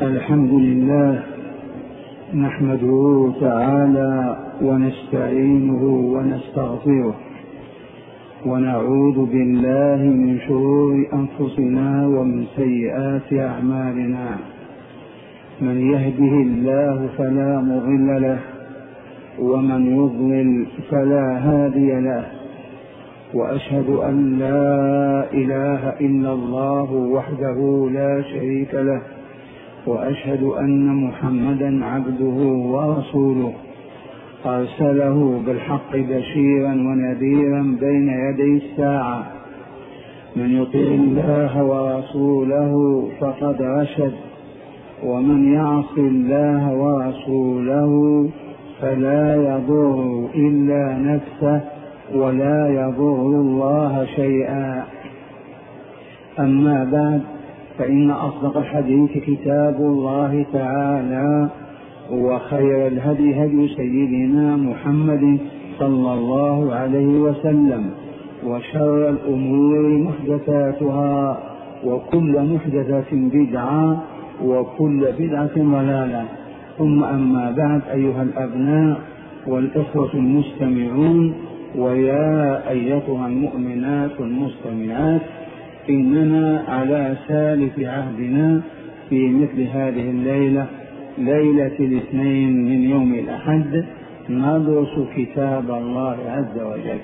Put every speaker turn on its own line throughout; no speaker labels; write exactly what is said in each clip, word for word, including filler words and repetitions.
الحمد لله نحمده تعالى ونستعينه ونستغفره ونعوذ بالله من شرور أنفسنا ومن سيئات أعمالنا. من يهده الله فلا مضل له ومن يضلل فلا هادي له، وأشهد أن لا إله إلا الله وحده لا شريك له، وأشهد أن محمدا عبده ورسوله أرسله بالحق بشيرا ونذيرا بين يدي الساعة. من يطع الله ورسوله فقد رشد، ومن يعص الله ورسوله فلا يضر إلا نفسه ولا يضر الله شيئا. أما بعد، فإن أصدق الحديث كتاب الله تعالى، وخير الهدي هدي سيدنا محمد صلى الله عليه وسلم، وشر الأمور محدثاتها، وكل محدثة بدعة، وكل بدعة ضلالة. ثم أما بعد، أيها الأبناء والإخوة المستمعون، ويا أيتها المؤمنات المستمعات، إننا على سالف عهدنا في مثل هذه الليلة، ليلة الاثنين من يوم الأحد، ندرس كتاب الله عز وجل.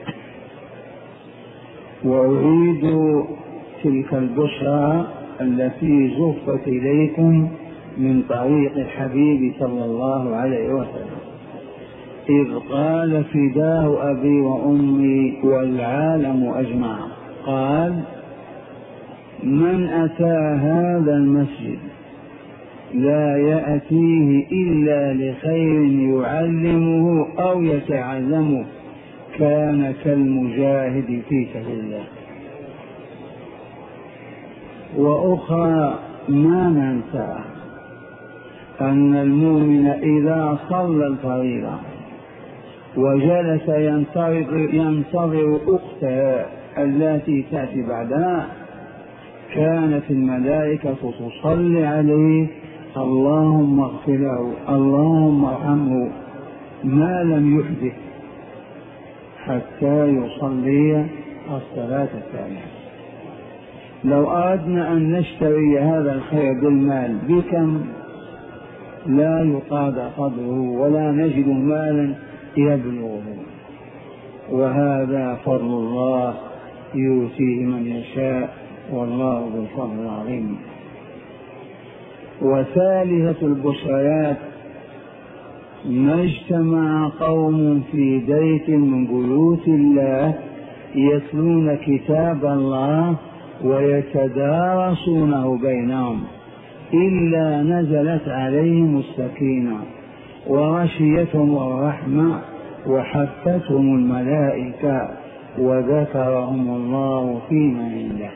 وأعيد تلك البشرى التي زفت إليكم من طريق الحبيب صلى الله عليه وسلم، إذ قال: فداه أبي وأمي والعالم أجمع. قال: من أتى هذا المسجد لا يأتيه إلا لخير يعلمه أو يتعلمه كان كالمجاهد في سبيل الله. وأخرى ما ننسى أن المؤمن إذا صلى الفريضة وجلس ينتظر, ينتظر أخته التي تأتي بعدها، كانت الملائكة تصلي عليه: اللهم اغفر له، اللهم ارحمه، ما لم يحدث، حتى يصلي الصلاة الثانية. لو أردنا أن نشتري هذا الخير بالمال بكم لا يقاد قدره، ولا نجد مالا يبلغه. وهذا فضل الله يؤتيه من يشاء، والله ذو الفضل العظيم. وثالثة البشريات: ما اجتمع قوم في بيت من بيوت الله يتلون كتاب الله ويتدارسونه بينهم إلا نزلت عليهم السكينة وغشيتهم الرحمة وحفتهم الملائكة وذكرهم الله في من عنده.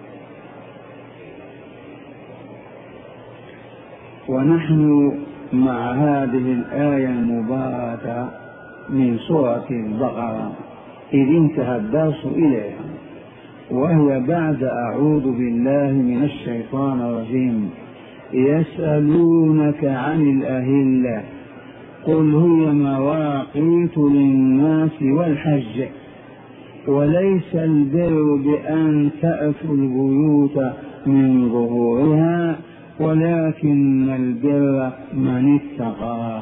ونحن مع هذه الآية المباركة من سورة البقرة إذ انتهى الدرس إليها، وهي بعد أعوذ بالله من الشيطان الرجيم: يسألونك عن الأهلة قل هي مواقيت للناس والحج وليس البر بأن تأتوا البيوت من ظهورها ولكن البر من اتقى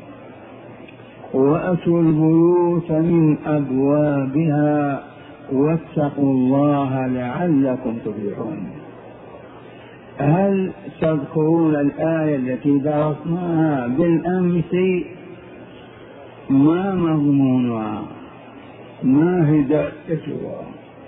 وأتوا البيوت من أبوابها واتقوا الله لعلكم تفلحون. هل تذكرون الآية التي درسناها بالأمس؟ ما مضمونها؟ ما هدايتها؟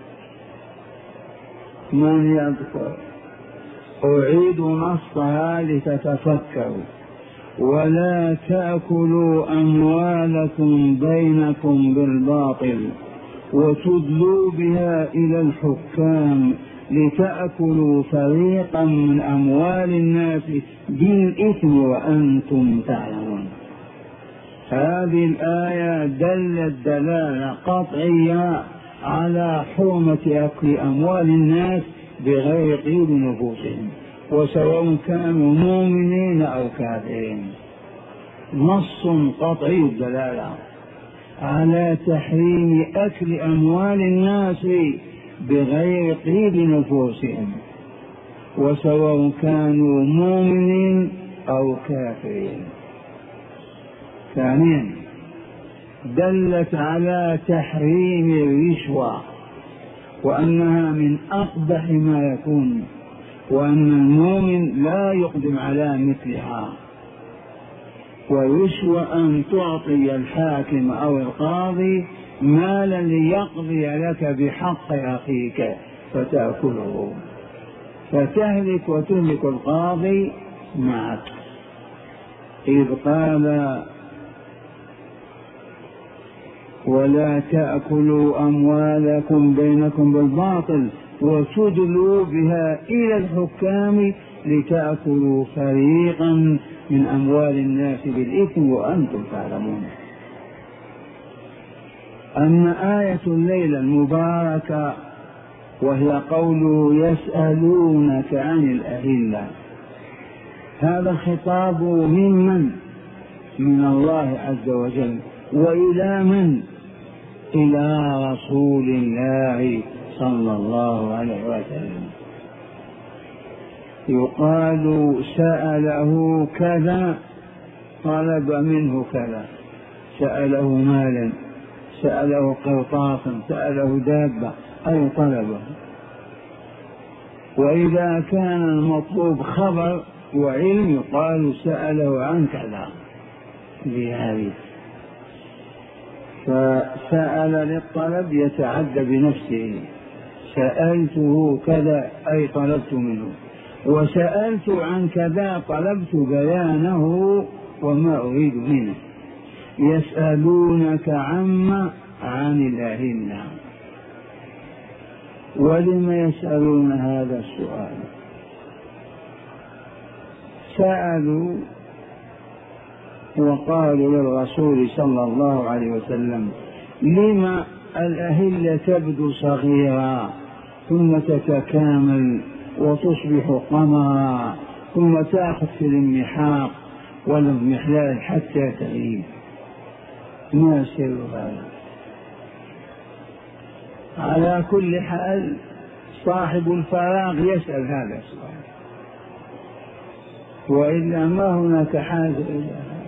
من يذكر؟ أعيد نصها لتتفكروا: ولا تأكلوا أموالكم بينكم بالباطل وتدلوا بها إلى الحكام لتأكلوا فريقا من أموال الناس بالإثم وأنتم تعلمون. هذه الآية دلت دلالة قطعية على حرمة أكل أموال الناس بغير طيب نفوسهم، وسواء كانوا مؤمنين أو كافرين. نص قطعي الدلالة على تحريم أكل أموال الناس بغير طيب نفوسهم، وسواء كانوا مؤمنين أو كافرين. ثانيا دلت على تحريم الرشوة، وأنها من أقبح ما يكون، وأن المؤمن لا يقدم على مثلها. والرشوة أن تعطي الحاكم أو القاضي مالا ليقضي لك بحق أخيك فتأكله، فتهلك وتهلك القاضي معك. إذ قال ولا تأكلوا أموالكم بينكم بالباطل وتدلوا بها إلى الحكام لتأكلوا فريقا من أموال الناس بالإثم وأنتم تعلمون. أما آية الليلة المباركة وهي قوله يسألونك عن الأهلة، هذا الخطاب ممن؟ من الله عز وجل. وإلى من؟ إلى رسول الله صلى الله عليه وسلم. يقال سأله كذا، طلب منه كذا، سأله مالا، سأله قرطاسا، سأله دابة، أي طلبه. وإذا كان المطلوب خبر وعلم يقال سأله عن كذا بهذه. فسأل للطلب يتعدى بنفسه، سألته كذا أي طلبت منه، وسألت عن كذا طلبت بيانه وما أريد منه. يسألونك عما عن الأهلة. ولم يسألون هذا السؤال؟ سألوا وقالوا للرسول صلى الله عليه وسلم لما الأهلة تبدو صغيرة ثم تتكامل وتصبح قمرا ثم تأخذ في المحاق والمحلال حتى تغيب؟ ما سر هذا؟ على كل حال صاحب الفراغ يسأل هذا السؤال، وإلا ما هناك حاجة إلى هذا.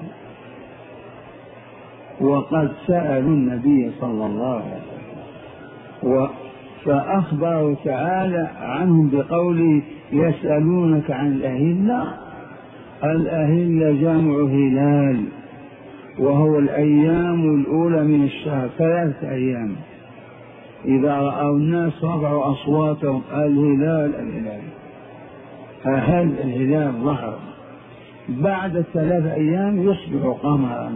وقد سألوا النبي صلى الله عليه وسلم فأخبروا تعالى عنهم بقوله يسألونك عن الأهلة. الأهلة جمع هلال، وهو الأيام الأولى من الشهر، ثلاثة أيام. إذا رأوا الناس رفعوا أصواتهم الهلال الهلال، هل الهلال ظهر. بعد الثلاثة أيام يصبح قمرا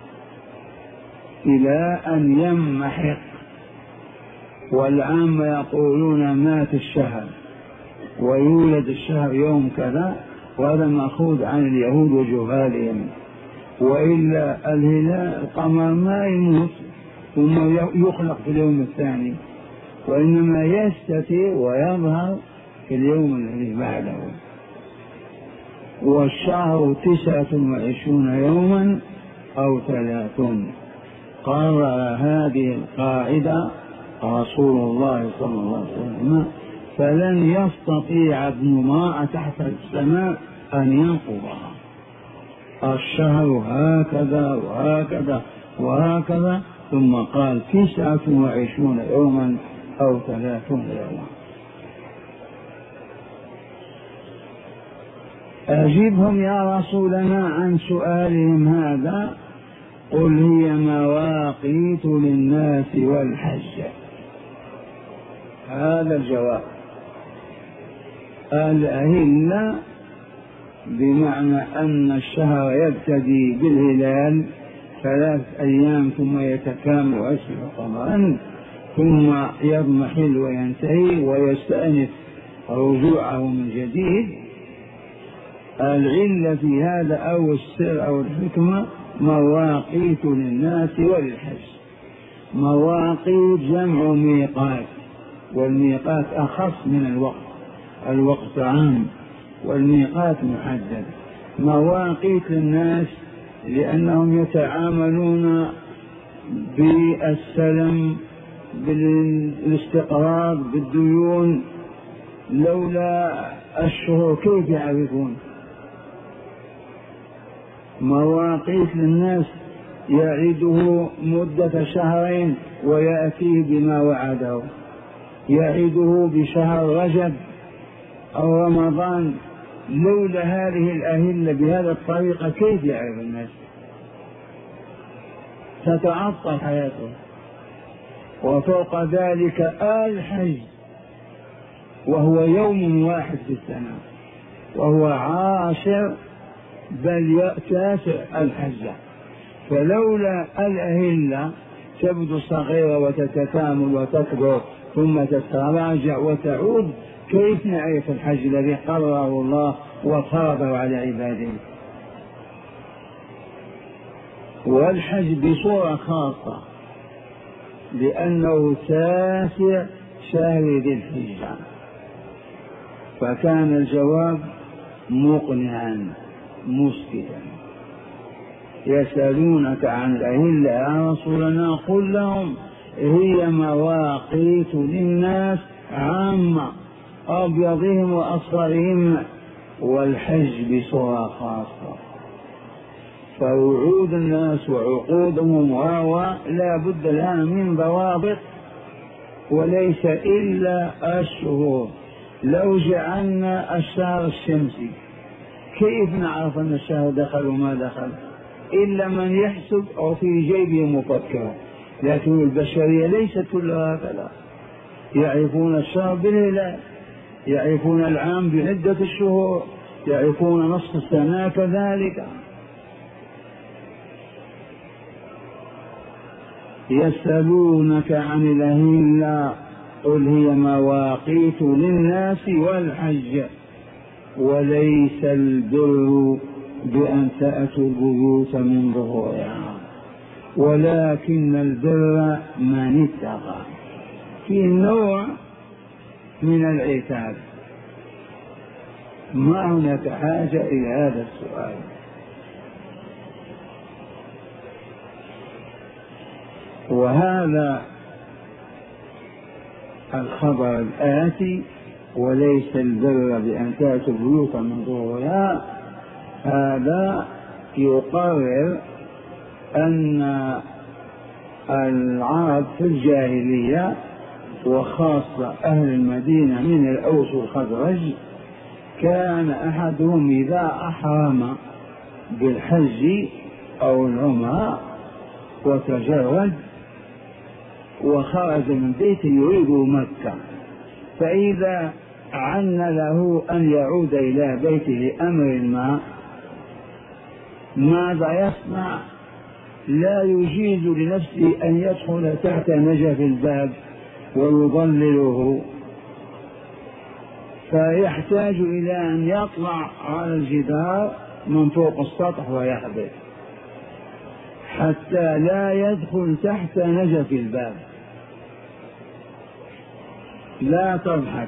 إلى أن يمحق. والعامة يقولون مات الشهر ويولد الشهر يوم كذا، وهذا مأخوذ عن اليهود وجهالهم. وإلا الهلال القمر ما يموت ثم يخلق في اليوم الثاني، وإنما يستتر ويظهر في اليوم الذي بعده. والشهر تسعة وعشرون يوما أو ثلاثون. قرر هذه القاعدة رسول الله صلى الله عليه وسلم، فلن يستطيع ابن ماء تحت السماء أن ينقضها. الشهر هكذا وهكذا وهكذا، ثم قال تسعة وعشرون يوما أو ثلاثون يوما. أجبهم يا رسولنا عن سؤالهم هذا، قل هي مواقيت للناس والحج. هذا الجواب. الأهلة بمعنى أن الشهر يبتدي بالهلال ثلاث أيام ثم يتكامل ويصبح قمرا ثم يضمحل وينتهي ويستأنف رجوعه من جديد. العلة في هذا أو السر أو الحكمة مواقيت للناس وللحج. مواقيت جمع ميقات، والميقات أخص من الوقت. الوقت عام والميقات محدد. مواقيت للناس لأنهم يتعاملون بالسلم بالاستقرار بالديون، لولا الشهور كيف يعرفون؟ مواقيت للناس يعيده مدة شهرين ويأتيه بما وعده، يعيده بشهر رجب أو رمضان، لولا هذه الأهلة بهذه الطريقة كيف يعرف الناس؟ تتعطل حياته. وفوق ذلك الحج وهو يوم واحد في السنة، وهو عاشر بل تاسع الحجة، فلولا الأهلة تبدو صغيرة وتتكامل وتكبر ثم تتراجع وتعود، كيف نعرف الحج الذي قرره الله وفرضه على عباده؟ والحج بصورة خاصة لأنه تاسع شهر ذي الحجة، فكان الجواب مقنعا مسكتا. يسألونك عن الأهلة يا رسولنا قل لهم هي مواقيت للناس عامة، أبيضهم وأصفرهم، والحج بصورة خاصة. فوعود الناس وعقودهم وهو لا بد لها من ضوابط، وليس إلا الشهور. لو جعلنا الشهر الشمسي كيف نعرف أن الشهر دخل وما دخل؟ إلا من يحسب أو في جيبه مفكر، لكن البشرية ليست كلها هكذا. يعرفون الشهر بالهلال، يعرفون العام بعدة الشهور، يعرفون نصف السنة كذلك. يسألونك عن الأهلة قل هي مواقيت للناس والحج وليس البر بأن تأتوا البيوت من ظهورها ولكن البر من اتقى. في نوع من العتاب، ما هناك حاجة إلى هذا السؤال. وهذا الخبر الآتي وليس البر بأن تأتوا البيوت من ظهورها، هذا يقرر أن العرب في الجاهلية وخاصة أهل المدينة من الأوس والخزرج كان أحدهم إذا أحرم بالحج أو العمرة وتجرد وخرج من بيته يريد مكة، فإذا عن له أن يعود إلى بيته لأمر ما، ماذا يصنع؟ لا يجيز لنفسه أن يدخل تحت نجف الباب ويضلله، فيحتاج إلى أن يطلع على الجدار من فوق السطح ويحبس حتى لا يدخل تحت نجف الباب. لا تضحك،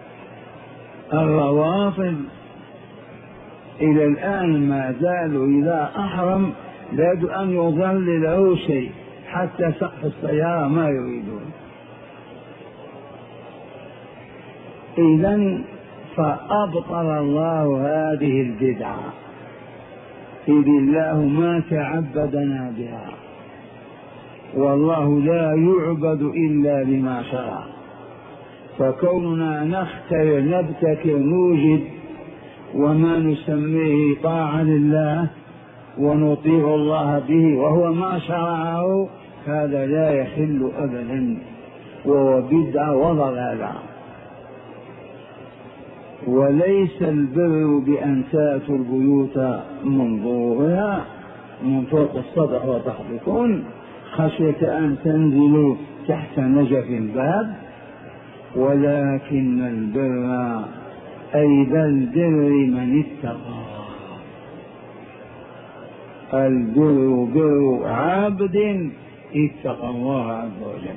الروافض إلى الآن ما زالوا إذا أحرم لابد أن يظل له شيء حتى سقف السيارة ما يريدون. إذن فأبطل الله هذه البدعة، إذ الله ما تعبدنا بها، والله لا يعبد إلا بما شرع. فكوننا نخترع نبتكر نوجد وما نسميه طاعة لله ونطيع الله به وهو ما شرعه، هذا لا يحل أبدا وهو بدعة وضلالة. وليس البر بأن تأتوا البيوت من ظهورها من فوق السطح وتحبطون خشية أن تنزلوا تحت نجف الباب، ولكن البر أي ذا البر من اتقى. البر بر عبد اتقى الله عز وجل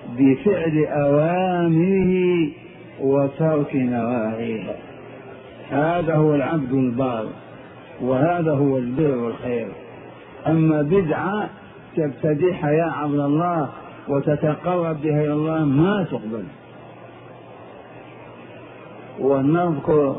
بفعل أوامره وترك نواهيه. هذا هو العبد البار، وهذا هو البر والخير. أما بدعة تبتدعها يا عبد الله وتتقرب بها إلى الله ما تقبل. ونذكر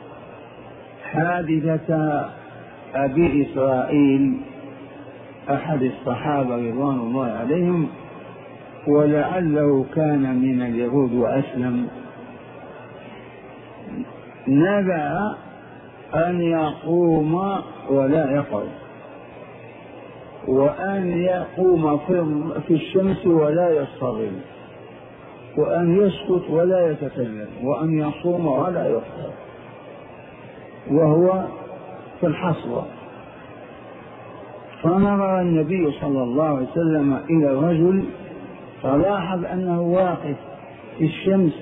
حادثة أبي إسرائيل أحد الصحابة رضوان الله عليهم، ولعله كان من اليهود وأسلم. نبأ أن يقوم ولا يقعد، وأن يقوم في الشمس ولا يصطغل، وأن يسكت ولا يتكلم، وأن يصوم ولا يفطر، وهو في الحصوة. فنظر النبي صلى الله عليه وسلم إلى الرجل فلاحظ أنه واقف في الشمس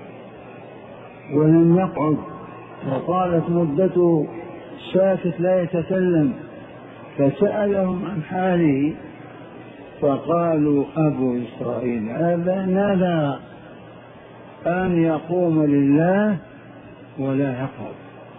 ولم يقعد، وطالت مدته ساكت لا يتكلم. فسألهم عن حاله فقالوا أبو إسرائيل هذا نذر أن يقوم لله ولا يقعد،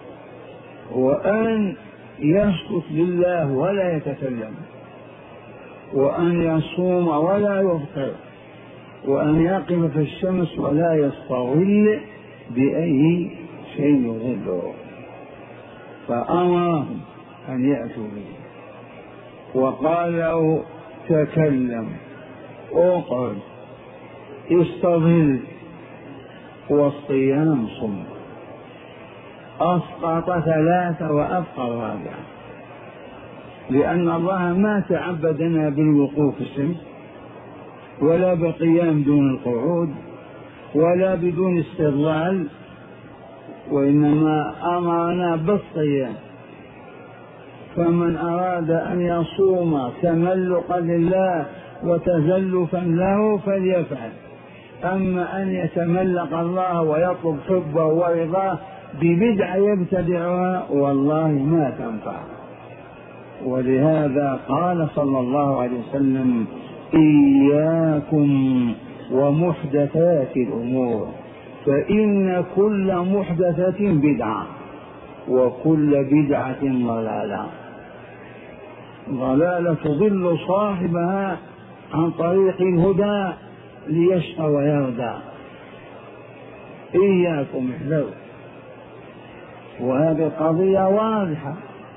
وأن يسكت لله ولا يتكلم، وأن يصوم ولا يفطر، وأن يقف في الشمس ولا يستظل بأي شيء يظله. فأمرهم أن يأتوا به وقال له تكلم، اقعد، استظل، والصيام صم. أسقط ثلاثة وأبقى الرابعة، لأن الله ما تعبدنا بالوقوف في الشمس ولا بالقيام دون القعود ولا بدون استظلال، وإنما أمرنا بالصيام. فمن أراد أن يصوم تملقا لله وتزلفا له فليفعل. أما أن يتملق الله ويطلب حبه ورضاه ببدعة يبتدعها والله ما تنفع. ولهذا قال صلى الله عليه وسلم إياكم ومحدثات الأمور فإن كل محدثة بدعة وكل بدعة ضلالة. ضلالة تضل صاحبها عن طريق الهدى ليشقى ويردى. إياكم احذروا. وهذه قضية واضحة.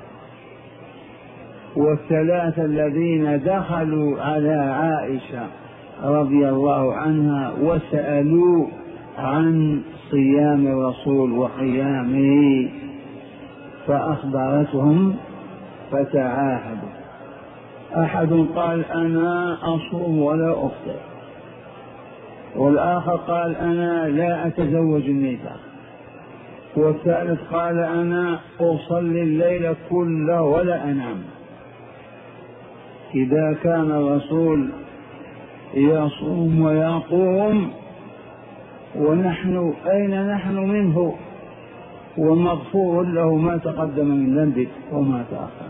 والثلاثة الذين دخلوا على عائشة رضي الله عنها وسألوا عن صيام الرسول وقيامه فأخبرتهم فتعاهدوا. أحد قال أنا أصوم ولا أفطر، والآخر قال أنا لا أتزوج النساء، والثالث قال أنا أصلي الليل كله ولا أنام. إذا كان الرسول يصوم ويقوم ونحن أين نحن منه؟ ومغفور له ما تقدم من ذنبه وما تأخر.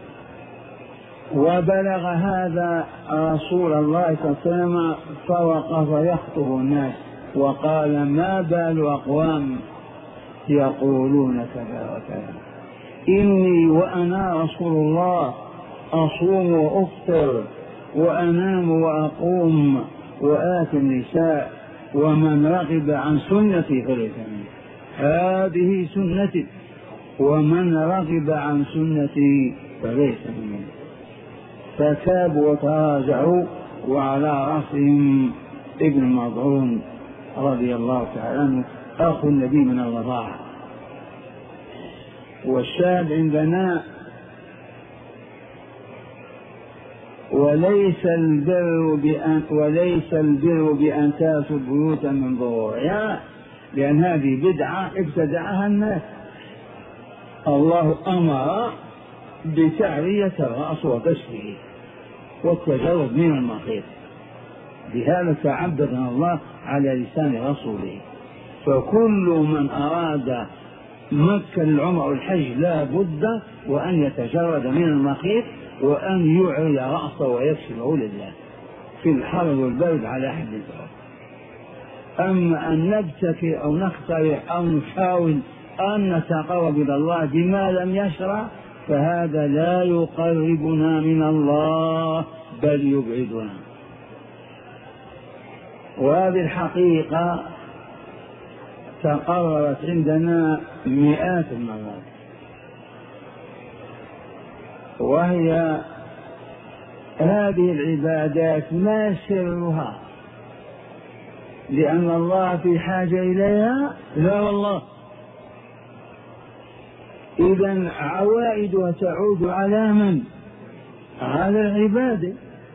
وبلغ هذا رسول الله صلى الله عليه وسلم فوقف يخطب الناس وقال ما بال أقوام يقولون كذا وكذا، إني وأنا رسول الله أصوم وأفطر وأنام وأقوم وآتي النساء، ومن رغب عن سنتي فليس مني. هذه سنتي، ومن رغب عن سنتي فليس مني. فتابوا وتراجعوا، وعلى رأسهم ابن مظعون رضي الله تعالى عنه أخو النبي من الرضاعة. والشاهد عندنا وليس البر بأن وليس البر بأن تأتوا بيوتا من ظهورها، لأن هذه بدعة ابتدعها الناس. الله أمر بتعرية الرأس وكشفه والتجرد من المخيط، بهذا تعبدنا الله على لسان رسوله. فكل من أراد مكة العمر والحج لا بد وأن يتجرد من المخيط وأن يعري رأسه ويكشفه لله في الحر والبرد على حد سواء. أما أن نبتكر أو نخترع أو نحاول أن نتقرب إلى الله بما لم يشرع فهذا لا يقربنا من الله بل يبعدنا. وهذه الحقيقة تقررت عندنا مئات المرات، وهي هذه العبادات ما سرها لأن الله في حاجة إليها؟ لا والله. إذن عوائدها تعود على من؟ على العبادة.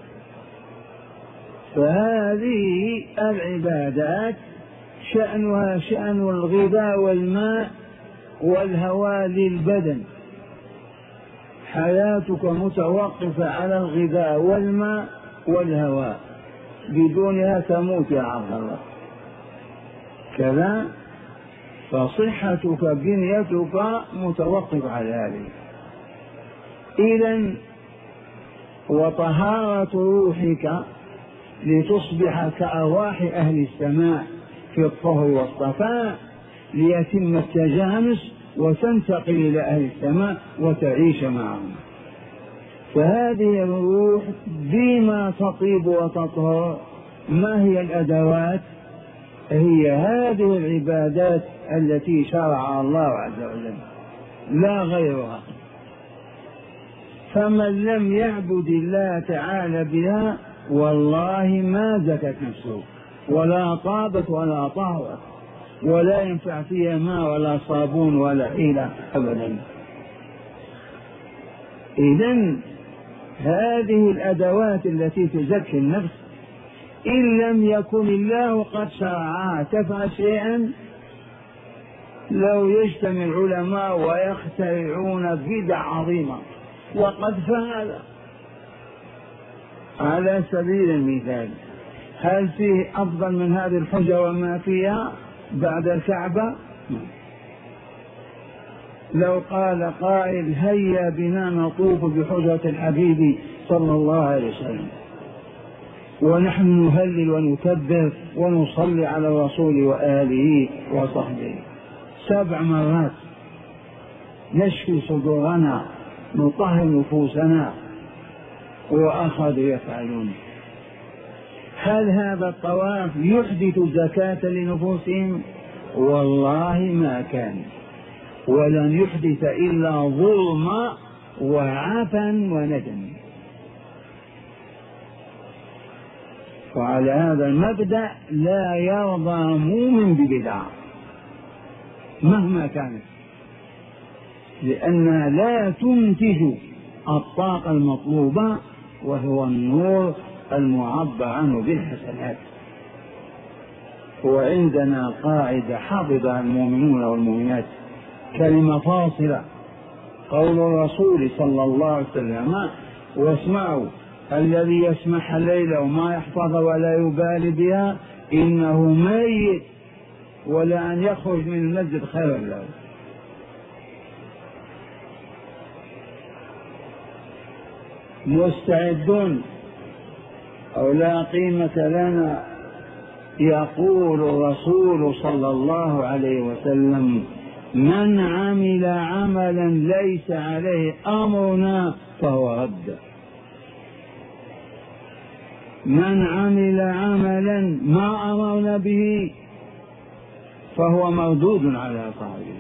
فهذه العبادات شأنها شأن الغذاء والماء والهواء للبدن، حياتك متوقفة على الغذاء والماء والهواء، بدونها تموت يا عبد الله. كذا فصحتك بنيتك متوقف على هذه. إذن وطهارة روحك لتصبح كأرواح أهل السماء في الطهر والصفاء ليتم التجانس وتنتقل إلى أهل السماء وتعيش معهم. فهذه الروح بما تطيب وتطهر. ما هي الأدوات؟ هي هذه العبادات التي شرعها الله عز وجل لا غيرها. فمن لم يعبد الله تعالى بها والله ما زكت نفسه ولا طابت ولا طهرت ولا ينفع فيها ماء ولا صابون ولا حيلة أبدا. إذن هذه الأدوات التي تزكي النفس إن لم يكن الله قد شرعها تفعل شيئا، لو يجتمع العلماء ويخترعون بدع عظيمة وقد فعل. على سبيل المثال، هل فيه أفضل من هذه الحجة وما فيها بعد الكعبة؟ لو قال قائل هيا بنا نطوف بحجرة الحبيب صلى الله عليه وسلم ونحن نهلل ونكبر ونصلي على الرسول وآله وصحبه سبع مرات، نشفي صدورنا نطهر نفوسنا، وأخذوا يفعلون. هل هذا الطواف يحدث زكاة لنفوسهم؟ والله ما كان، ولن يحدث إلا ظلم وعفا وندم. وعلى هذا المبدأ لا يرضى مؤمن ببدعة مهما كانت، لأنها لا تنتج الطاقة المطلوبة وهو النور المعبر عنه بالحسنات. وعندنا قاعدة حفظها المؤمنون والمؤمنات، كلمة فاصلة، قول الرسول صلى الله عليه وسلم: واسمعوا الذي يسمح الليل وما يحفظ ولا يبالي بها إنه ميت ولا أن يخرج من المسجد خير له. مستعدون أو لا قيمة لنا؟ يقول الرسول صلى الله عليه وسلم: من عمل عملا ليس عليه أمرنا فهو رد. من عمل عملا ما أمرنا به فهو مردود على صاحبه.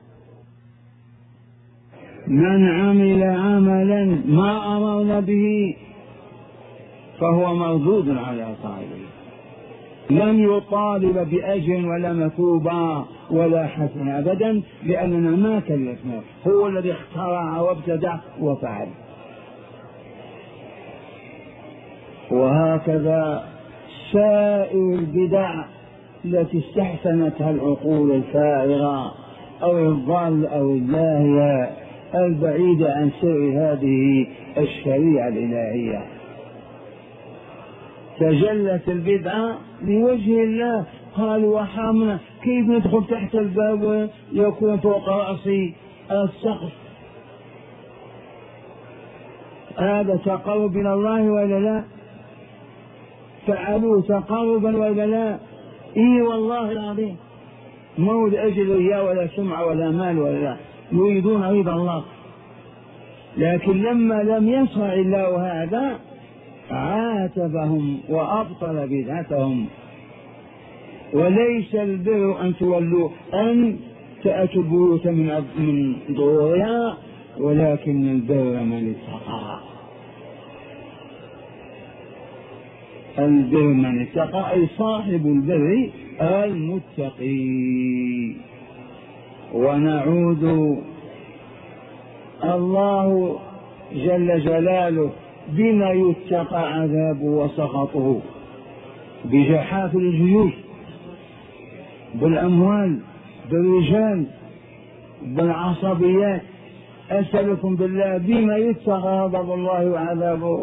من عمل عملا ما أمرنا به فهو مردود على صاحبه. لم يطالب بأجر ولا مثوبة ولا حسن أبدا، لأننا ما كلفناه، هو الذي اخترع وابتدع وفعل. وهكذا سائر البدع التي استحسنتها العقول الفارغة أو الضال أو اللاهية البعيدة عن سر هذه الشريعة الإلهية. تجلت البدعة لوجه الله، قالوا وحامنا كيف ندخل تحت الباب ويكون فوق رأسي السقف؟ هذا تقرب إلى الله ولا لا؟ فعلوا تقربا ولا لا؟ إي والله العظيم. مو لأجل رياء ولا سمعة ولا مال ولا، يريدون رضا الله. لكن لما لم يشرع الله هذا عاتبهم وأبطل بدعتهم. وليس البر أن تولوا أن تأتوا البيوت من من ظهورها، ولكن البر من اتقى. البر من اتقى أي صاحب البر المتقي. ونعود الله جل جلاله بما يتقى عذابه وسخطه، بجحافل الجيوش، بالأموال، بالرجال، بالعصبيات. أسألكم بالله بما يتقى غضب الله وعذابه؟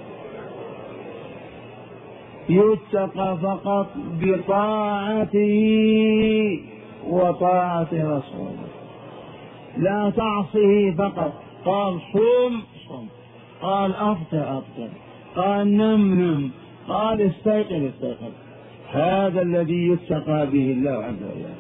يتقى فقط بطاعته وطاعة رسوله، لا تعصه فقط. قال صوم صم، قال أفطر أفطر، قال نم نم، قال استيقظ استيقظ. هذا الذي يتقى به الله عز وجل.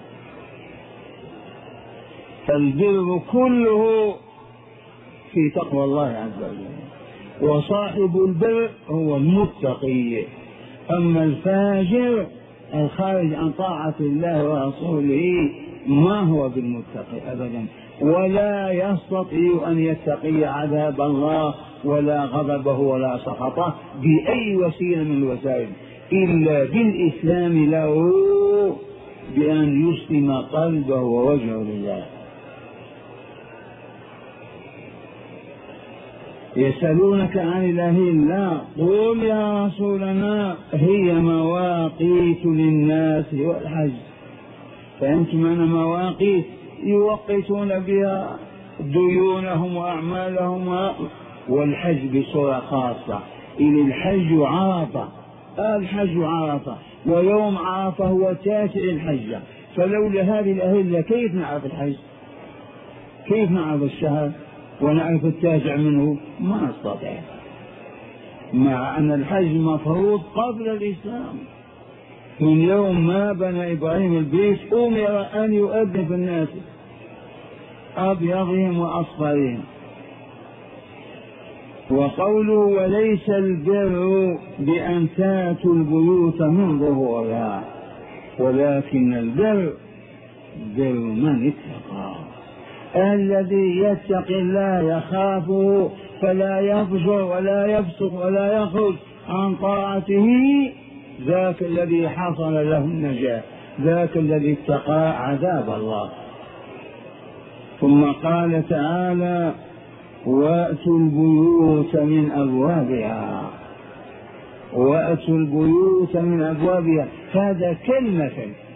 فالبر كله في تقوى الله عز وجل، وصاحب البر هو المتقي. أما الفاجر الخارج عن طاعة الله ورسوله ما هو بالمتقي أبدا، ولا يستطيع أن يتقي عذاب الله ولا غضبه ولا سخطه بأي وسيلة من الوسائل، إلا بالإسلام له، بأن يسلم قلبه ووجهه لله. يسألونك عن الأهلة، قل يا رسولنا هي مواقيت للناس والحج. فأنتم أنا مواقيت يوقتون بها ديونهم وأعمالهم، والحج بصورة خاصة. إلى الحج عرفة، الحج عرفة، ويوم عرفة هو تاسع الحجة. فلولا هذه الأهلة كيف نعرف الحج؟ كيف نعرف الشهر ونعرف التاسع منه؟ ما نستطيع، مع أن الحج مفروض قبل الإسلام. من يوم ما بنى إبراهيم البيت أمر أن يؤذن في الناس أبيضهم وأصفرهم. وقوله وليس البر بأن تاتوا البيوت من ظهورها، ولكن البر بر من اتقى. الذي يتقي الله يخافه فلا يفجر ولا يفسق ولا يخرج عن طاعته، ذاك الذي حصل له النجاة، ذاك الذي اتقى عذاب الله. ثم قال تعالى وأتوا البيوت من أبوابها، وأتوا البيوت من أبوابها. هذا كلمة،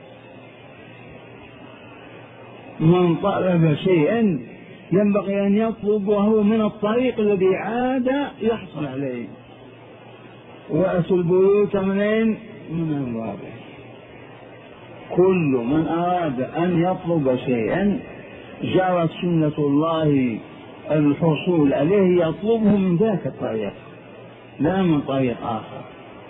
من طلب شيئا ينبغي أن يطلبه من الطريق الذي عاد يحصل عليه. وأتوا البيوت منين؟ من أبوابها. كل من أراد أن يطلب شيئا جرت سنة الله الحصول عليه يطلبه من ذاك الطريق لا من طريق آخر.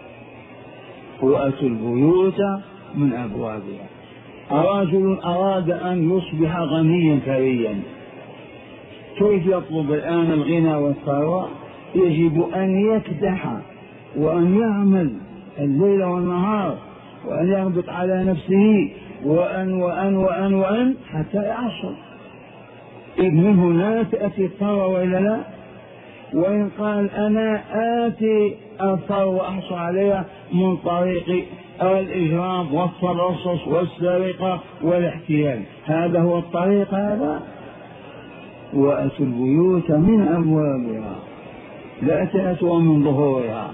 وأتوا البيوت من أبوابها. رجل أراد أن يصبح غنيا ثريا، كيف يطلب الآن الغنى والثروة؟ يجب أن يكدح وأن يعمل الليل والنهار وأن يربط على نفسه وأن وأن وأن وأن حتى يعصر. إذ من هنا تأتي الثروة وإلا لا؟ وإن قال أنا آتي الثروة وأحصل عليها من طريق الإجرام والتلصص والسرقة والاحتيال، هذا هو الطريق هذا. وأتوا البيوت من أبوابها لا تأتوا من ظهورها.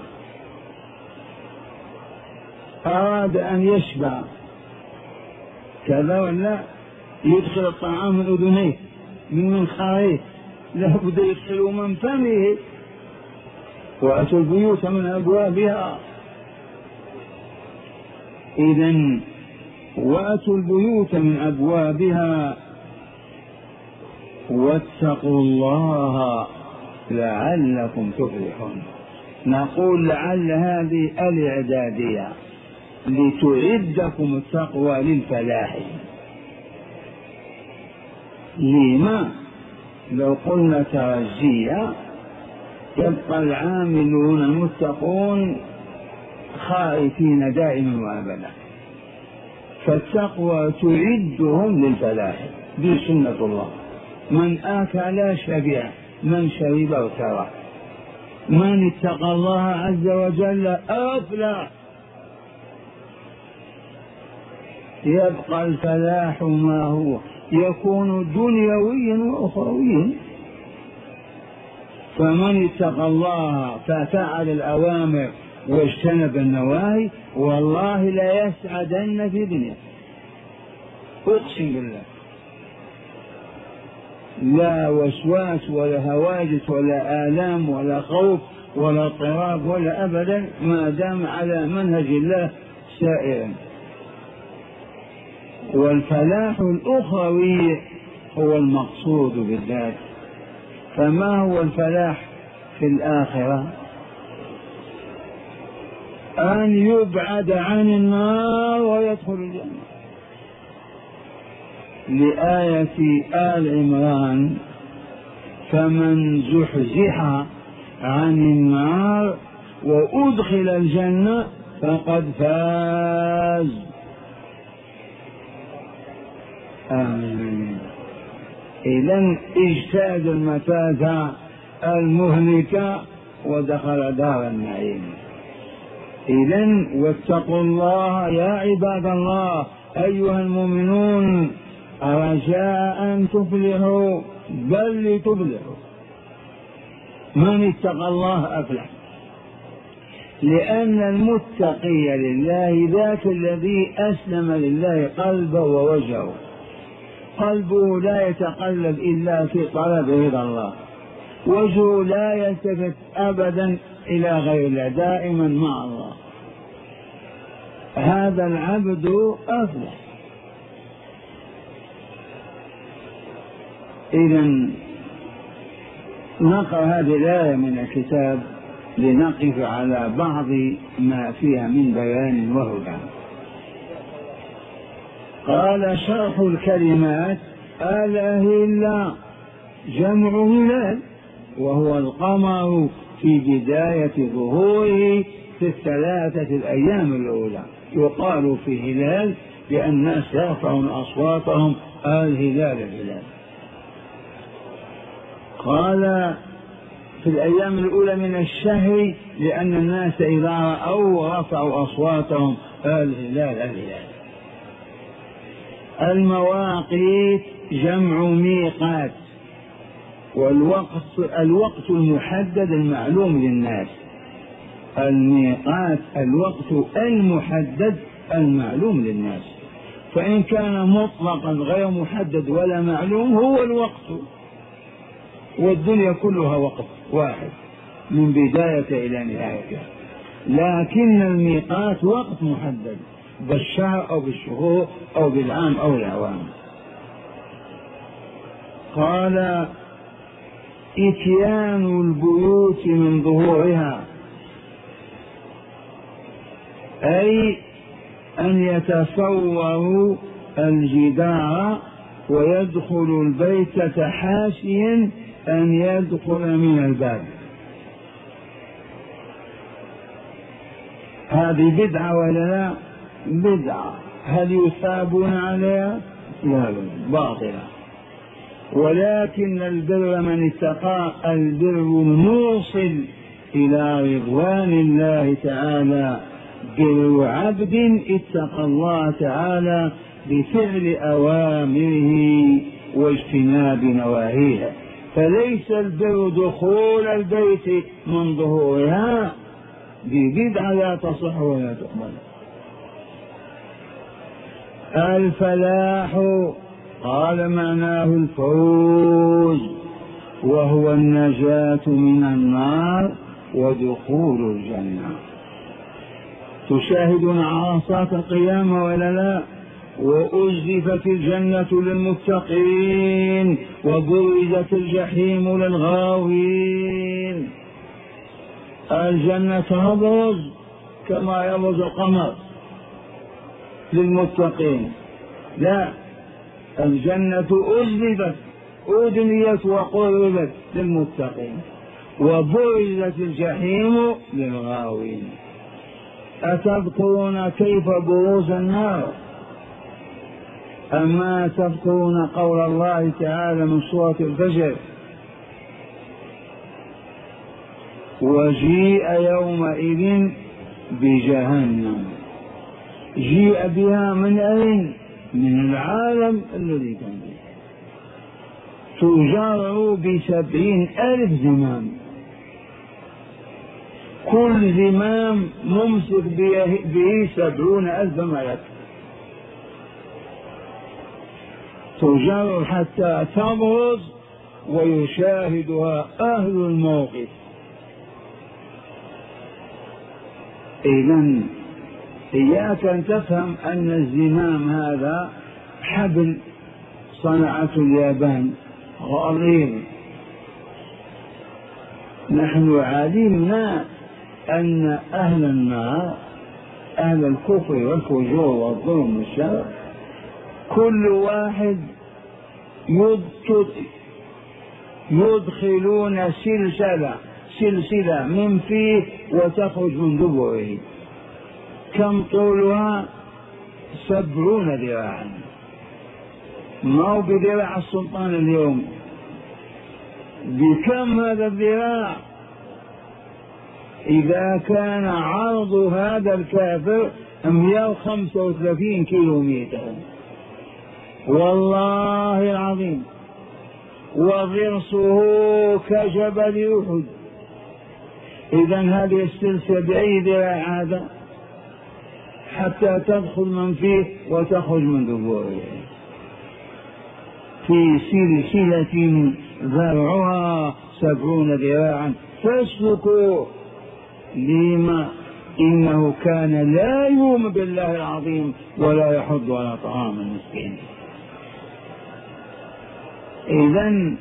أراد أن يشبع كذا ولا يدخل الطعام من أذنيه من منخريه، لا بد يدخل من فمه. وأتوا البيوت من أبوابها. إذن وأتوا البيوت من أبوابها واتقوا الله لعلكم تفلحون. نقول لعل هذه الإعدادية لتعدكم التقوى للفلاح، لما لو قلنا ترجيا يبقى العاملون المتقون خائفين دائما وابدا، فالتقوى تعدهم للفلاح. دي سنة الله، من آكل شبع، من شرب اغترى، من اتقى الله عز وجل أفلح. يبقى الفلاح ما هو، يكون دنيويا وأخرويا. فمن اتقى الله ففعل الأوامر واجتنب النواهي والله لا يسعدن في دنيا، أقسم بالله. لا وسواس ولا هواجس ولا آلام ولا خوف ولا اضطراب ولا أبدا، ما دام على منهج الله سائرا. والفلاح الأخروي هو المقصود بالذات. فما هو الفلاح في الآخرة؟ أن يبعد عن النار ويدخل الجنة. لآية آل عمران: فمن زحزح عن النار وأدخل الجنة فقد فاز. آمين. إذن اجتاز المفازة المهلكة ودخل دار النعيم. إذن واتقوا الله يا عباد الله أيها المؤمنون رجاء أن تفلحوا، بل لتفلحوا. من اتقى الله أفلح، لأن المتقي لله ذاك الذي أسلم لله قلبه ووجهه. قلبه لا يتقلب إلا في طلب رضا الله، وجهه لا يلتفت أبدا إلى غير الله، دائما مع الله. هذا العبد أفلح. إذن نقرأ هذه الآية من الكتاب لنقف على بعض ما فيها من بيان وهدى. قال: شرح الكلمات: الأهلة جمع هلال، وهو القمر في بداية ظهوره في الثلاثة الأيام الأولى. يقال في هلال لأن الناس يرفعون أصواتهم الهلال الهلال. قال: في الأيام الأولى من الشهر لأن الناس إذا رأوا رفعوا أصواتهم الهلال الهلال. المواقيت جمع ميقات، والوقت الوقت المحدد المعلوم للناس. الميقات الوقت المحدد المعلوم للناس، فإن كان مطلقا غير محدد ولا معلوم هو الوقت، والدنيا كلها وقت واحد من بداية إلى نهايتها. لكن الميقات وقت محدد بالشهر أو بالشهور أو بالعام أو الأعوام. قال: إتيان البيوت من ظهورها، أي أن يتصوروا الجدار ويدخل البيت حاشيا أن يدخل من الباب. هذه بدعة ولا لا؟ بدعة. هل يثابون عليها؟ لا، باطلة. ولكن البر من اتقى، البر الموصل إلى رضوان الله تعالى، بر عبد اتقى الله تعالى بفعل أوامره واجتناب نواهيه. فليس البر دخول البيت من ظهورها، ببدعة لا تصح ولا تقبل. الفلاح قال معناه الفوز، وهو النجاة من النار ودخول الجنة. تشاهدون عرصات القيامة ولا لا؟ وأزلفت الجنة للمتقين وبرزت الجحيم للغاوين. الجنة تبرز كما يبرز القمر للمتقين، لا، الجنة أزلفت أدنيت وقربت للمتقين، وبرزت الجحيم للغاوين. أتذكرون كيف بروز النار؟ أما تذكرون قول الله تعالى من سورة الفجر: وجيء يومئذ بجهنم. جيء بها من أين؟ من العالم الذي كان فيه. تجار بسبعين ألف زمام، كل زمام ممسك به سبعون ألف ملك، تجار حتى تبرز ويشاهدها أهل الموقف. إذن إياك أن تفهم أن الزمام هذا حبل صنعته اليابان غليظ. نحن علمنا أن أهل النار، أهل الكفر والفجور والظلم والشر، كل واحد يدخلون سلسلة سلسلة من فيه وتخرج من دبره. كم طولها؟ سبعون ذراعا. ما هو بذراع السلطان اليوم، بكم هذا الذراع؟ إذا كان عرض هذا الكافر مئة وخمسة وثلاثين كيلو متر والله العظيم، وضرسه كجبل أحد. إذن هذه السلسلة بأي ذراع هذا حتى تدخل من فيه وتخرج من دبره؟ في سلسلة ذرعها سبعون ذراعا فاسلكوا. لما؟ إنه كان لا يؤمن بالله العظيم ولا يحض على طعام المسكين. إذن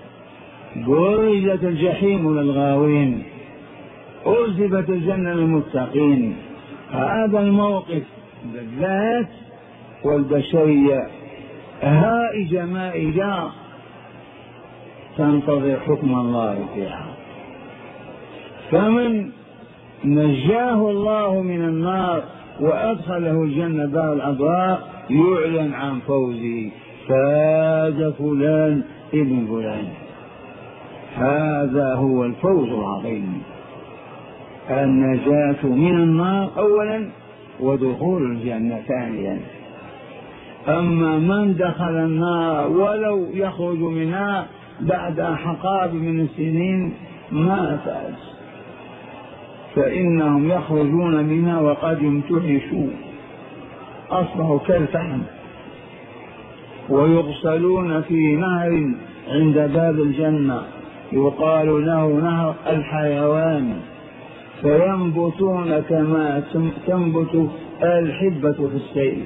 برزت الجحيم للغاوين، أزلفت الجنة للمتقين. هذا الموقف بالذات والبشرية هائجة مائجة تنتظر حكم الله فيها. فمن نجاه الله من النار وأدخله الجنة دار الأبرار يعلن عن فوزه: فاز فلان ابن فلان. هذا هو الفوز العظيم، النجاة من النار أولا ودخول الجنة ثانيا. أما من دخل النار ولو يخرج منها بعد حقاب من السنين ما فاز، فإنهم يخرجون منها وقد امتحشوا، أصبحوا كالفحم، ويغسلون في نهر عند باب الجنة يقال له نهر الحيوان، فينبتون كما تنبت الحبة في السيل.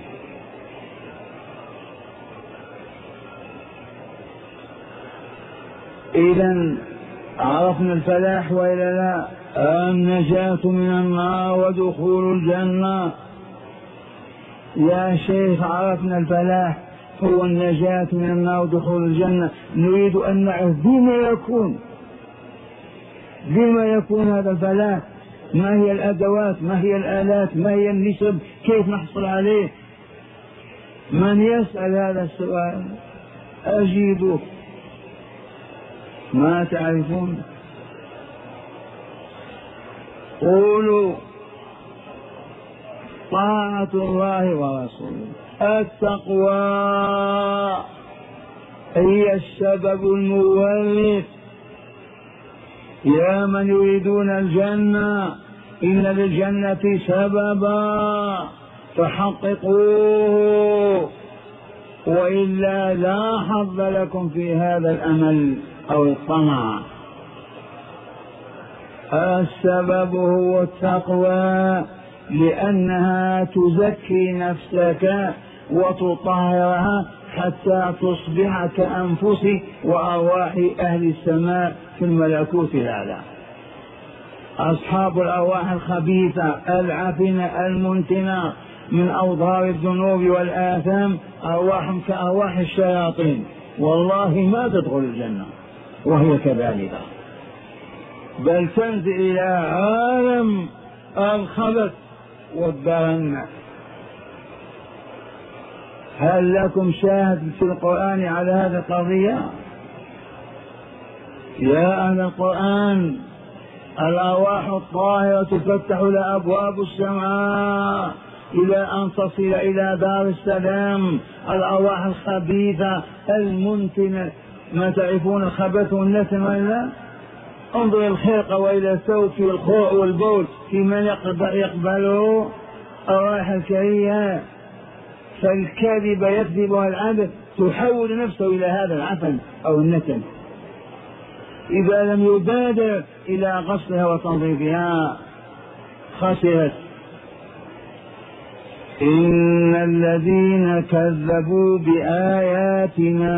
إذن عرفنا الفلاح وإلا لا؟ النجاة من النار ودخول الجنة. يا شيخ عرفنا الفلاح هو النجاة من النار ودخول الجنة، نريد أن نعرف بما يكون بما يكون هذا الفلاح، ما هي الأدوات، ما هي الآلات، ما هي النسب، كيف نحصل عليه؟ من يسأل هذا السؤال أجيبه. ما تعرفون؟ قولوا: طاعة الله ورسوله. التقوى هي السبب المورث. يا من يريدون الجنة إن للجنة سببا فحققوه، وإلا لا حظ لكم في هذا الأمل أو الطمع. السبب هو التقوى، لأنها تزكي نفسك وتطهرها حتى تصبح كأنفس وأرواح أهل السماء في الملكوت الأعلى. أصحاب الأرواح الخبيثة العفنة المنتنة من أوضار الذنوب والآثام أرواحهم كأرواح الشياطين، والله ما تدخل الجنة وهي كذلك، بل تنزل إلى عالم الخبث والدرن. هل لكم شاهد في القرآن على هذه القضية؟ يا أهل القرآن، الأرواح الطاهرة تفتح لها أبواب السماء إلى أن تصل إلى دار السلام. الأرواح الخبيثة المنتنة، ما تعرفون الخبث والنتن ولا؟ انظر الخرقة وإلى الثوب في الخوء والبول في من يقبله الروائح الكريهة. فالكذب يكذبها العبد تحول نفسه إلى هذا العفن أو النتن إذا لم يبادر إلى غسلها وتنظيفها خسرت. إن الذين كذبوا بآياتنا،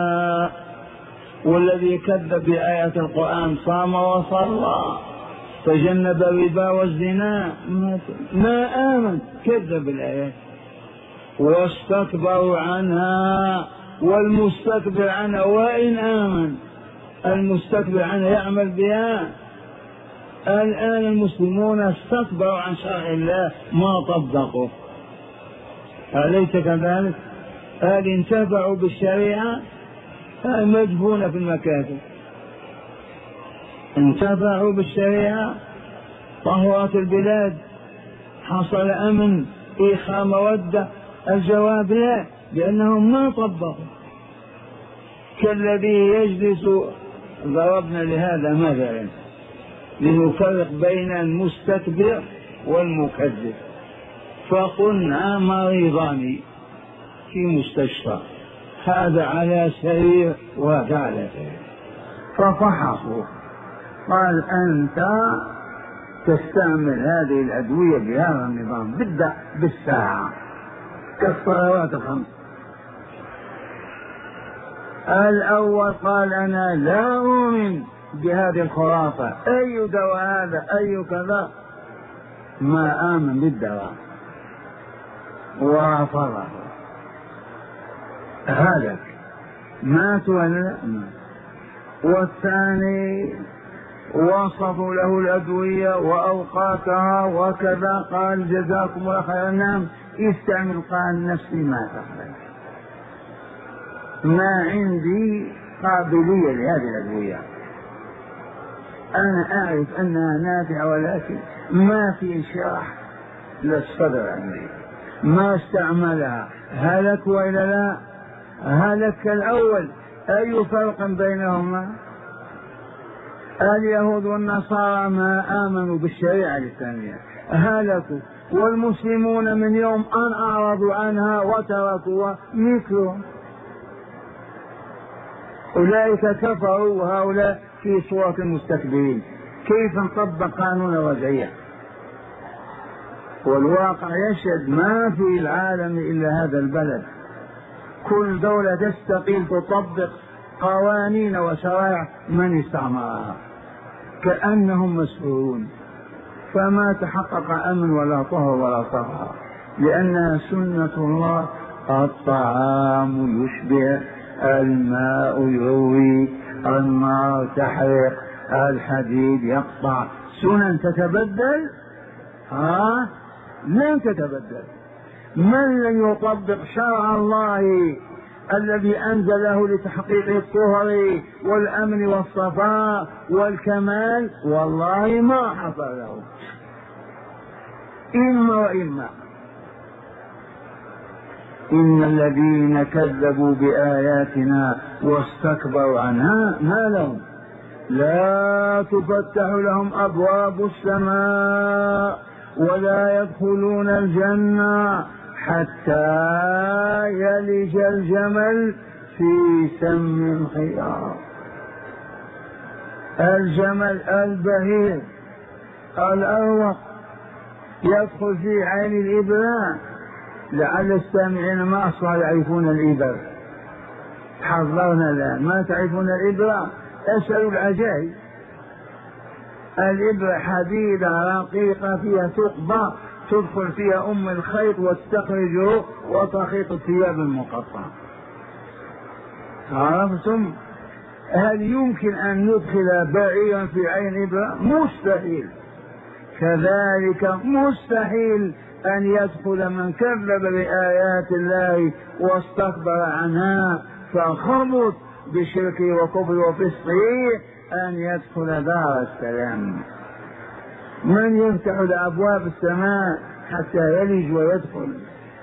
والذي كذب بآيات القرآن صام وصلى تجنب الربا والزنا ما آمن، كذب الآيات واستكبروا عنها. والمستكبر عنها وإن آمن، المستكبر عنها يعمل بها. الآن المسلمون استكبروا عن شرع الله ما طبقوا، أليس كذلك؟ هل انتفعوا بالشريعة؟ مدفونة في المكاتب. انتفعوا بالشريعة، طهرت البلاد، حصل أمن، إخاء مودة؟ الجواب لا، لأنهم ما طبقوا. كالذي يجلس، ضربنا لهذا مثلا لنفرق بين المستكبر والمكذب. فقلنا مريضان في مستشفى، هذا على سرير وهذا على سرير، ففحصوا، قال أنت تستعمل هذه الأدوية بهذا النظام، بدأ بالساعة كالصلوات الخمس. الأول قال أنا لا أؤمن بهذه الخرافة، أي دواء هذا، أي كذا، ما آمن بالدواء ورفضه، هلك، مات ولا لا؟ والثاني وصفوا له الأدوية وأوقاتها وكذا، قال جزاكم الله خيرا، نعم استعمل، قال نفسي ما تقبل، ما عندي قابلية لهذه الأدوية، أنا أعرف أنها نافعة ولكن ما في شرح للصدر عندي، ما استعملها، هلك وإلا لا؟ هلك الأول. أي فرق بينهما؟ اليهود والنصارى ما آمنوا بالشريعة الإسلامية هلكوا، والمسلمون من يوم أن أعرضوا عنها وتركوها مثلهم، أولئك كفروا وهؤلاء في صورة المستكبرين. كيف نطبق قانون الوضعية؟ والواقع يشهد ما في العالم إلا هذا البلد، كل دولة تستقيل تطبق قوانين وشرائع من استعمرها كأنهم مسؤولون، فما تحقق أمن ولا طهر ولا طهر، لأنها سنة الله. الطعام يشبع، الماء يروي، النار تحرق، الحديد يقطع، سنن تتبدل؟ ها؟ لن تتبدل. من لن يطبق شرع الله الذي أنزله لتحقيق الطهر والأمن والصفاء والكمال؟ والله ما حصل له، إما وإما. إن الذين كذبوا بآياتنا واستكبروا عنها ما لهم، لا تفتح لهم أبواب السماء ولا يدخلون الجنة حتى يلج الجمل في سم الخياط. الجمل البهير الأروق يدخل في عين الإبرة، لعل السامعين ما أصلا يعرفون الإبر، حضرنا الآن ما تعرفون الإبرة، اسألوا العجائب. الإبرة حديدة رقيقة فيها ثقبة تدخل فيها أم الخيط وتستخرجه وتخيط الثياب المقطعة. عرفتم؟ هل يمكن أن ندخل بعيرا في عين إبرة؟ مستحيل. كذلك مستحيل أن يدخل من كذب بآيات الله واستكبر عنها فخبط بشركه وكفره وفسقه أن يدخل دار السلام. من يفتح لأبواب السماء حتى يلج ويدخل؟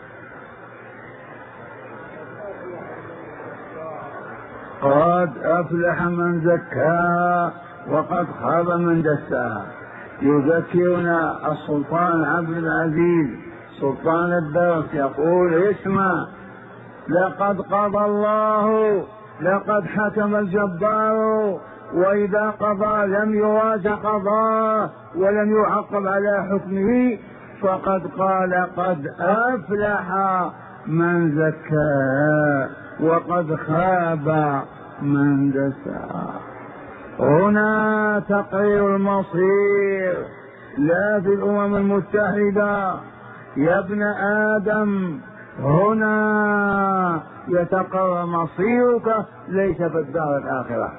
قد أفلح من زكاها وقد خاب من دساها. يذكرنا السلطان عبد العزيز سلطان الدرس يقول اسمع، لقد قضى الله، لقد حكم الجبار، وإذا قضى لم يراجع قضاه ولم يعقب على حكمه، فقد قال قد أفلح من زكاها وقد خاب من دساها. هنا تقرير المصير لا في الأمم المتحدة. يا ابن آدم هنا يتقرر مصيرك ليس في الدار الآخرة.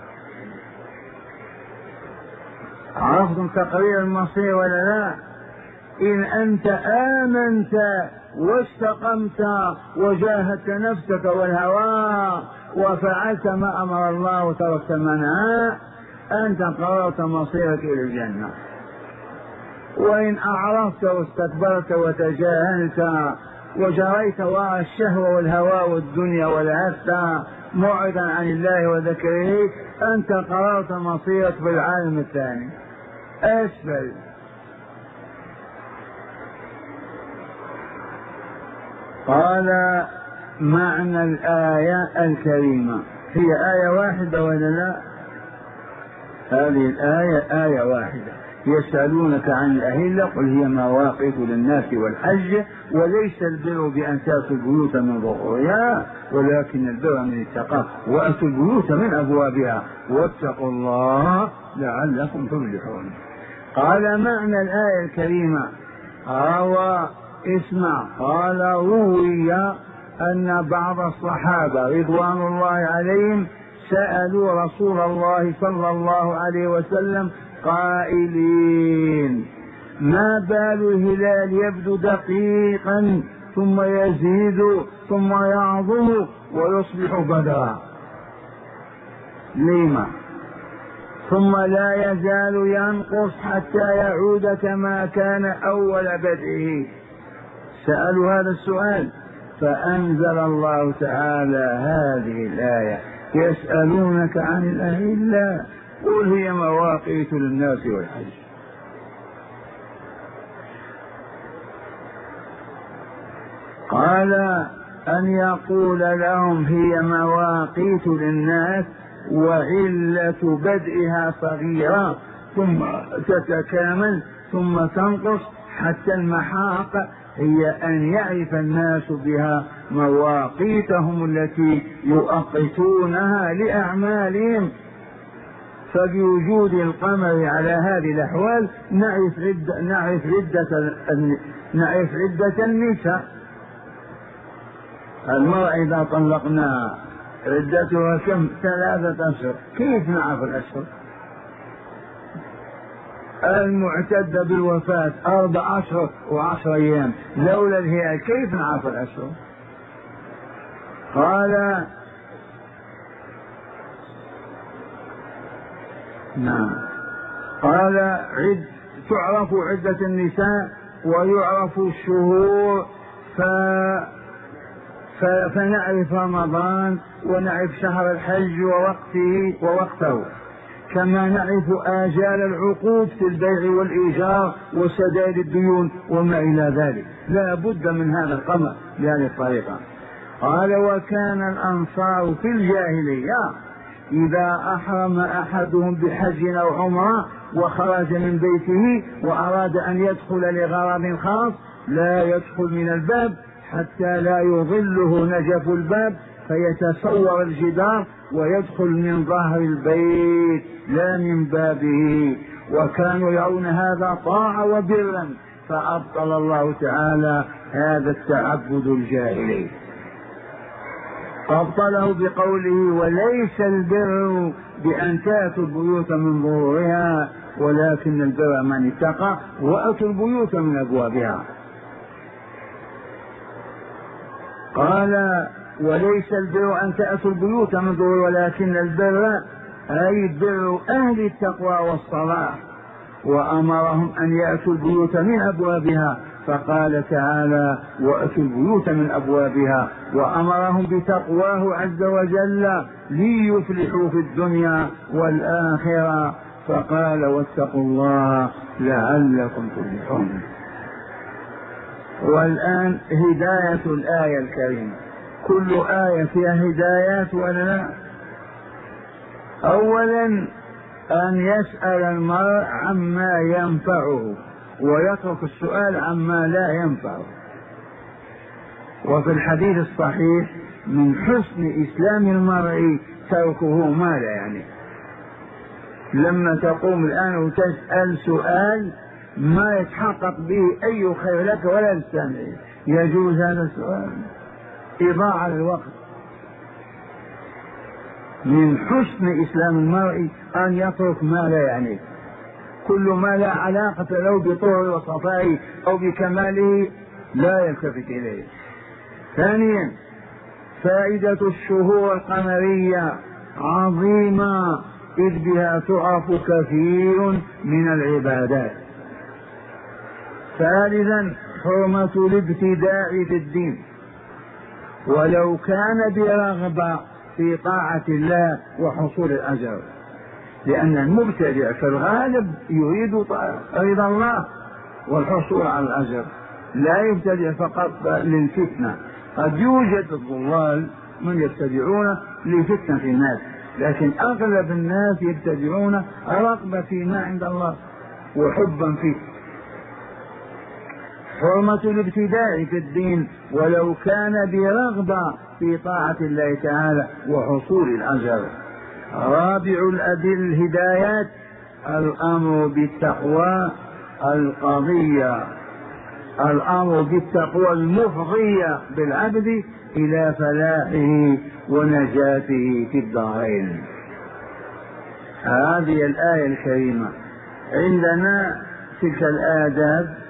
عرفتم تقرير المصير ولا لا؟ إن أنت آمنت واستقمت وجاهدت نفسك والهوى وفعلت ما أمر الله وتركت ما نهى أنت قررت مصيرك إلى الجنة. وإن أعرضت واستكبرت وتجاهلت وجريت وراء الشهوة والهوى والدنيا والعفة معرضا عن الله وذكره أنت قررت مصيرك في العالم الثاني أسفل. قال معنى الآية الكريمة هي آية واحدة ولا لا؟ هذه الآية آية واحدة. يسألونك عن الأهلة قل هي مواقيت للناس والحج وليس البر بأن تأتوا البيوت من ظهورها ولكن البر من اتقى وأتوا البيوت من أبوابها واتقوا الله لعلكم تفلحون. قال معنى الآية الكريمة هو اسمع. قال روي أن بعض الصحابة رضوان الله عليهم سألوا رسول الله صلى الله عليه وسلم قائلين ما بال الهلال يبدو دقيقا ثم يزيد ثم يعظم ويصبح بدرا، لما ثم لا يزال ينقص حتى يعود كما كان أول بدئه؟ سألوا هذا السؤال فأنزل الله تعالى هذه الآية يسألونك عن الأهلة قل هي مواقيت للناس والحج. قال أن يقول لهم هي مواقيت للناس وعلة بدئها صغيرة ثم تتكامل ثم تنقص حتى المحاق هي أن يعرف الناس بها مواقيتهم التي يؤقتونها لأعمالهم. فبوجود القمر على هذه الأحوال نعرف عدة نعرف عدة نعرف عدة النساء. المرأة إذا طلقناها عدتها كم؟ ثلاثة أشهر. كيف نعرف الأشهر؟ المعتدة بالوفاة أربع أشهر وعشر أيام. لولا الهلال كيف نعرف الأشهر؟ قال نعم. قال عد تعرف عدة النساء ويعرف الشهور ف... ف... فنعرف رمضان ونعرف شهر الحج ووقته ووقته كما نعرف آجال العقود في البيع والإيجار وسداد الديون وما إلى ذلك. لا بد من هذا القمر بهذه الطريقة. قال وكان الأنصار في الجاهلية إذا أحرم أحدهم بحج أو عمرة وخرج من بيته وأراد أن يدخل لغرض خاص لا يدخل من الباب حتى لا يظله نجف الباب فيتصور الجدار ويدخل من ظهر البيت لا من بابه، وكانوا يرون هذا طاعة وبرا فأبطل الله تعالى هذا التعبد الجاهلي. فابطله بقوله وليس البر بأن تأتوا البيوت من ظهورها ولكن البر من اتقى وأتوا البيوت من أبوابها. قال وليس البر أن تأتوا البيوت من ظهورها ولكن البر أي بر أهل التقوى والصلاح، وأمرهم أن يأتوا البيوت من أبوابها، فقال تعالى وأتوا البيوت من أبوابها، وأمرهم بتقواه عز وجل ليفلحوا في الدنيا والآخرة، فقال واتقوا الله لعلكم تفلحون. والآن هداية الآية الكريمة، كل آية فيها هدايات ولا لا؟ أولا أن يسأل المرء عما ينفعه ويترك السؤال عما لا ينفعه. وفي الحديث الصحيح من حسن إسلام المرء تركه ما لا يعني. لما تقوم الآن وتسأل سؤال ما يتحقق به أي خير لك ولا للسامعين، يجوز هذا السؤال؟ إضاعة للوقت. من حسن إسلام المرء أن يترك ما لا يعنيه، كل ما لا علاقة له بطهره وصفائه أو بكماله لا يلتفت إليه. ثانيا فائدة الشهور القمرية عظيمة إذ بها تعرف كثير من العبادات. ثالثا حرمة الابتداع في الدين ولو كان برغبة في طاعة الله وحصول الأجر، لأن المبتدع في الغالب يريد رضا الله والحصول على الأجر، لا يبتدع فقط للفتنة. قد يوجد الضلال من يبتدعون لفتنة الناس، لكن أغلب الناس يبتدعون رغبة فيما عند الله وحبا فيه. حرمة الابتداع في الدين ولو كان برغبة في طاعة الله تعالى وحصول الأجر. رابع الأدل الهدايات الأمر بالتقوى القضية، الأمر بالتقوى المفضية بالعبد إلى فلاحه ونجاته في الدارين. هذه الآية الكريمة. عندنا تلك الآداب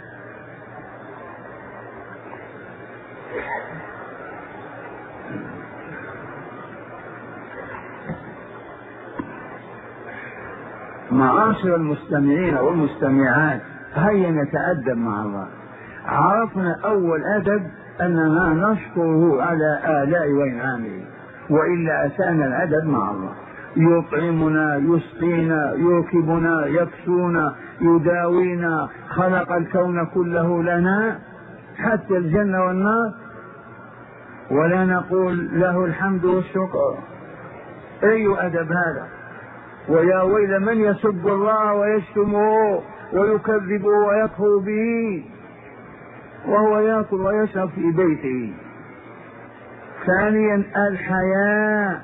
معاشر المستمعين والمستمعات، هيا نتأدب مع الله. عرفنا أول أدب أننا نشكره على آلاء وإنعامه، وإلا أسانا الأدب مع الله. يطعمنا، يسقينا، يركبنا، يكسونا، يداوينا، خلق الكون كله لنا حتى الجنة والنار، ولا نقول له الحمد والشكر؟ أي أدب هذا؟ ويا ويل من يسب الله ويشتمه ويكذبه ويكفر به وهو يأكل ويشرب في بيته. ثانيا الحياء،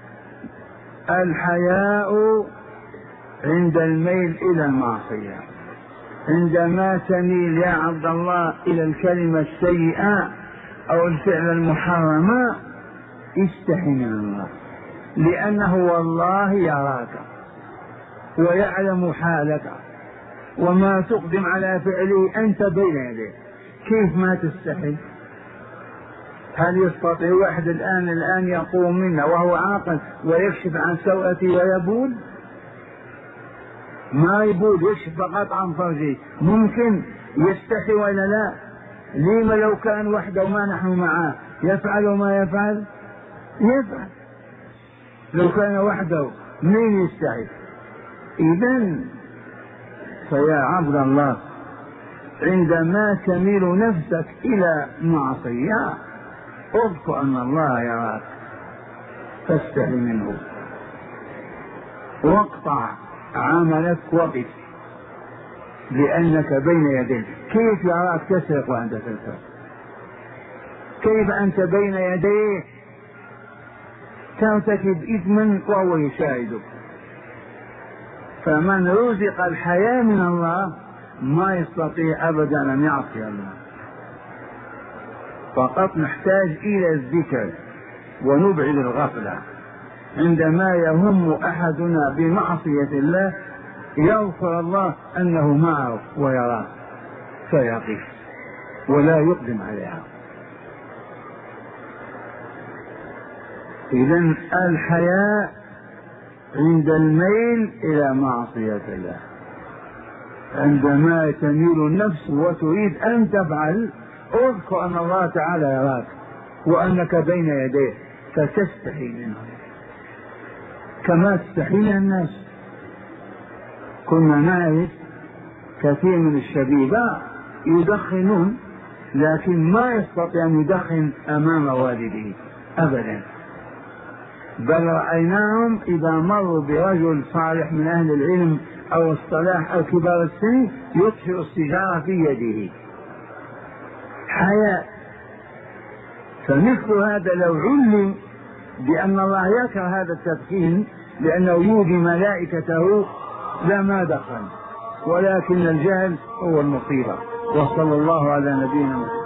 الحياء عند الميل إلى المعصية. عندما تميل يا عبد الله إلى الكلمة السيئة أو الفعل المحرم استحي من الله، لأنه والله يراك ويعلم حالك وما تقدم على فعله أنت بين يديه، كيف ما تستحي؟ هل يستطيع واحد الآن الآن يقوم منا وهو عاقل ويكشف عن سوءته ويبول؟ ما يبول، يكشف فقط عن فرجه. ممكن يستحي ولا لا؟ لما لو كان وحده وما نحن معه يفعل ما يفعل؟ يفعل. لو كان وحده مين يستحي؟ إذن فيا عبد الله عندما تميل نفسك إلى معصية اذكر أن الله يراك فاستحي منه، واقطع عملك وقف، لأنك بين يديه. كيف يراك تسرق وأنت تسرق؟ كيف أنت بين يديه ترتكب إثما وهو يشاهدك؟ فمن رزق الحياة من الله ما يستطيع أبدا أن يعصي الله. فقط نحتاج إلى الذكر ونبعد الغفلة. عندما يهم أحدنا بمعصية الله يغفر الله أنه معه ويراه فيقف ولا يقدم عليها. إذن الحياء عند الميل إلى معصية الله، عندما تميل النفس وتريد أن تفعل اذكر أن الله تعالى يراك وأنك بين يديه فتستحي منه كما تستحي من الناس. كنا نعرف كثير من الشبيبة يدخنون لكن ما يستطيع أن يدخن أمام والده أبدا، بل رأيناهم إذا مروا برجل صالح من أهل العلم أو الصلاح أو كبار السن يطفئ السيجارة في يده حياء. فمثل هذا لو علم بأن الله يكره هذا التدخين لأنه يؤذي ملائكته لما دخن، ولكن الجهل هو المصيبة. وصلى الله على نبينا محمد.